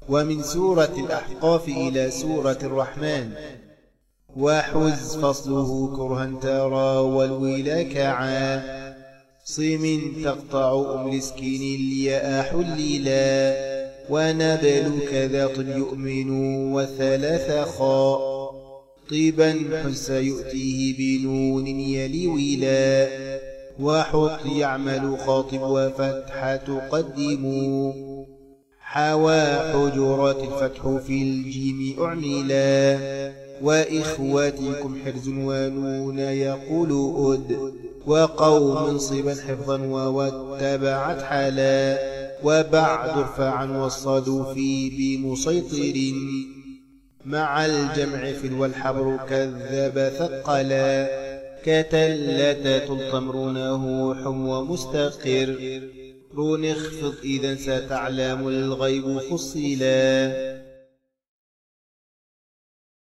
ومن سورة الأحقاف إلى سورة الرحمن. وحز فصله كرها ترى والويل كعا صم تقطع لسكين الياء حللا ونبل كذا يؤمن وثلاث خاء طيبا حس يؤتيه بنون يلي ولا وحط يعمل خاطب وفتح تقدم حوى حجرات الفتح في الجيم أعملا وإخواتكم حرز ونون يقول أد وقوم صبا حفظا واتبعت حلا وبعد ارفعا والصاد في بمسيطر مع الجمع في والحبر كذب ثقلا كتلة تمرونه حم مستقر رون اخفض إذا ستعلم الغيب فصلا